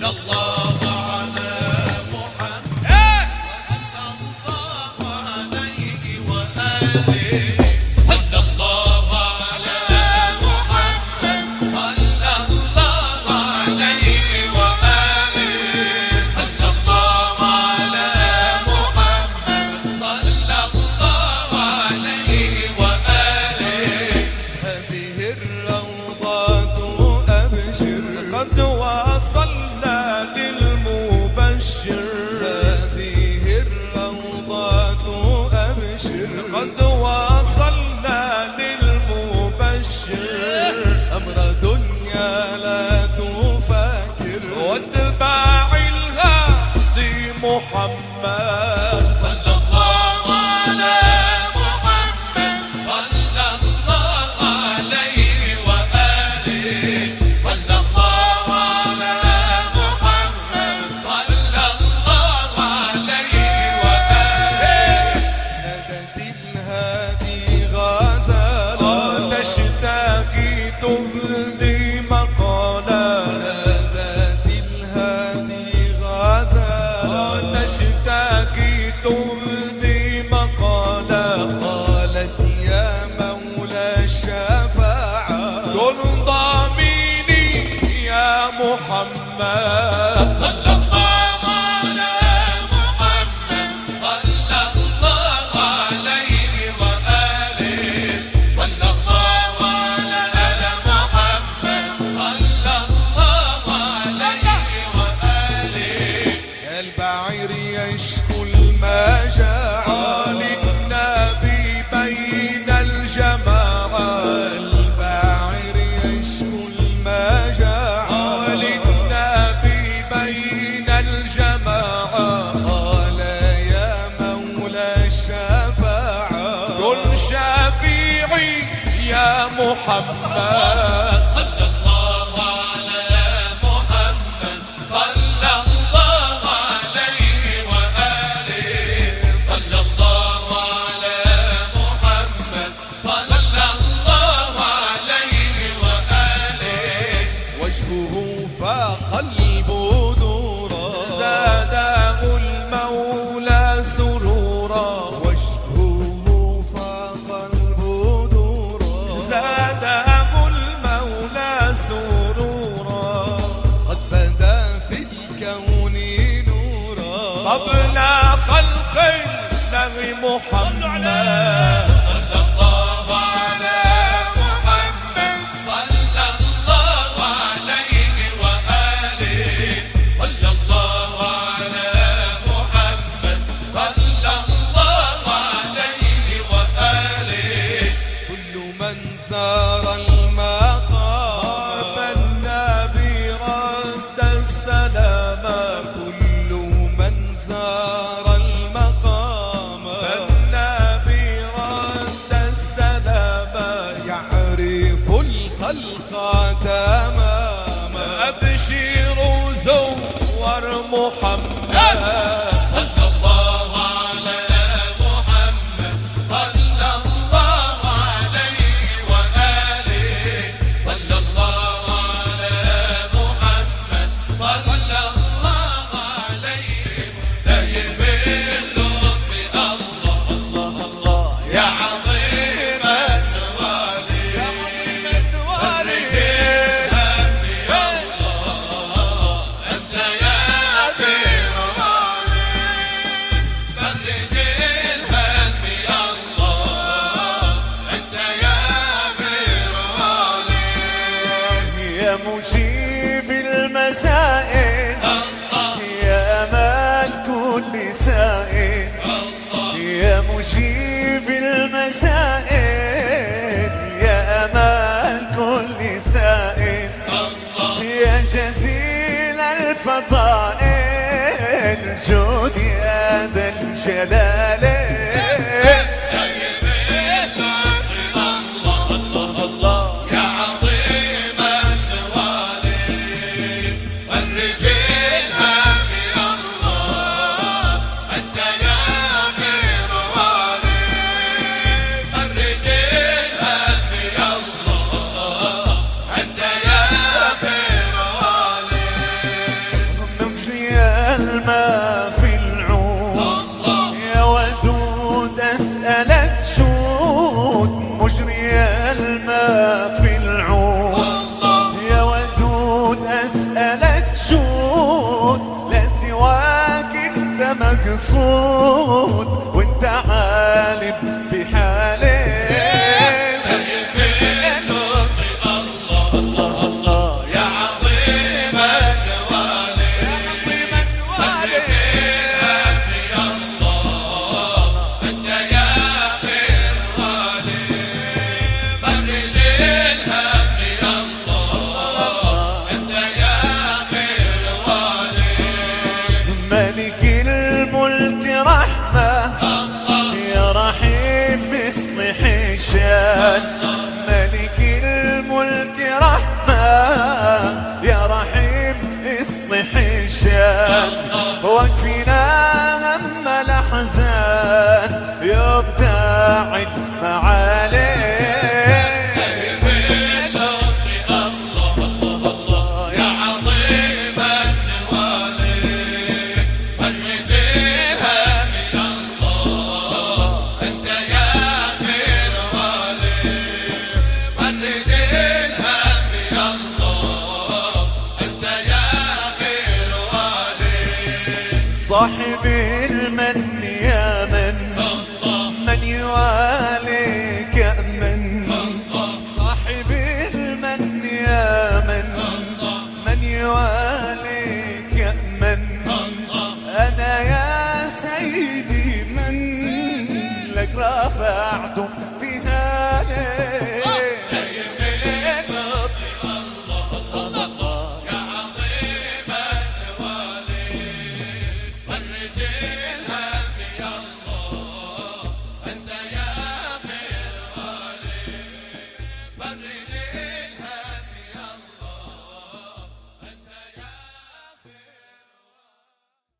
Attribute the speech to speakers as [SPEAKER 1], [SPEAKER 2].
[SPEAKER 1] محمد صلى الله على محمد صلى الله عليه وآله صلى الله على محمد صلى الله عليه وآله
[SPEAKER 2] وجهه فاق البدورا
[SPEAKER 1] زاده المولى سرورا
[SPEAKER 2] وجهه فاق البدورا
[SPEAKER 1] زاده المولى سرورا
[SPEAKER 2] قد بدا في الكون نورا
[SPEAKER 1] قبل خلق الله محمد صلى الله على محمد صلى الله عليه وآله صلى الله على محمد صلى الله عليه وآله
[SPEAKER 2] كل من زار المقام
[SPEAKER 1] فالنبي رد السلام
[SPEAKER 2] كل من زار المقام
[SPEAKER 1] فالنبي رد السلام
[SPEAKER 2] يعرف الخلق تماما
[SPEAKER 1] أبشروا زور محمد صلى الله على محمد صلى الله عليه وآله صلى الله على محمد صلى الله عليه دايم اللطف الله الله الله يا عظيم النوالي يا عظيم النوالي أنت يا خير والي فرج الهم يا الله أنت يا خير والي
[SPEAKER 3] يا مجيب المسائل يا أمل كل سائل يا مجيب المسائل يا أمل كل سائل يا جزيل الفضائل جود يا ذا الجلال
[SPEAKER 1] يا عظيم النوالي فرج الهم يا الله أنت يا خير والي فرج الهم يا الله أنت يا خير والي
[SPEAKER 3] موجود وانت عالم بحالي. ملك الملك رحمة يا رحيم اصلح الشان. ملك الملك رحمة يا رحيم اصلح الشان. واكفنا هم الأحزان يبدع المعالي. صاحب المن يا من يواليك أمن. صاحب المن يا من يواليك أمن. أنا يا سيدي من لك رفعت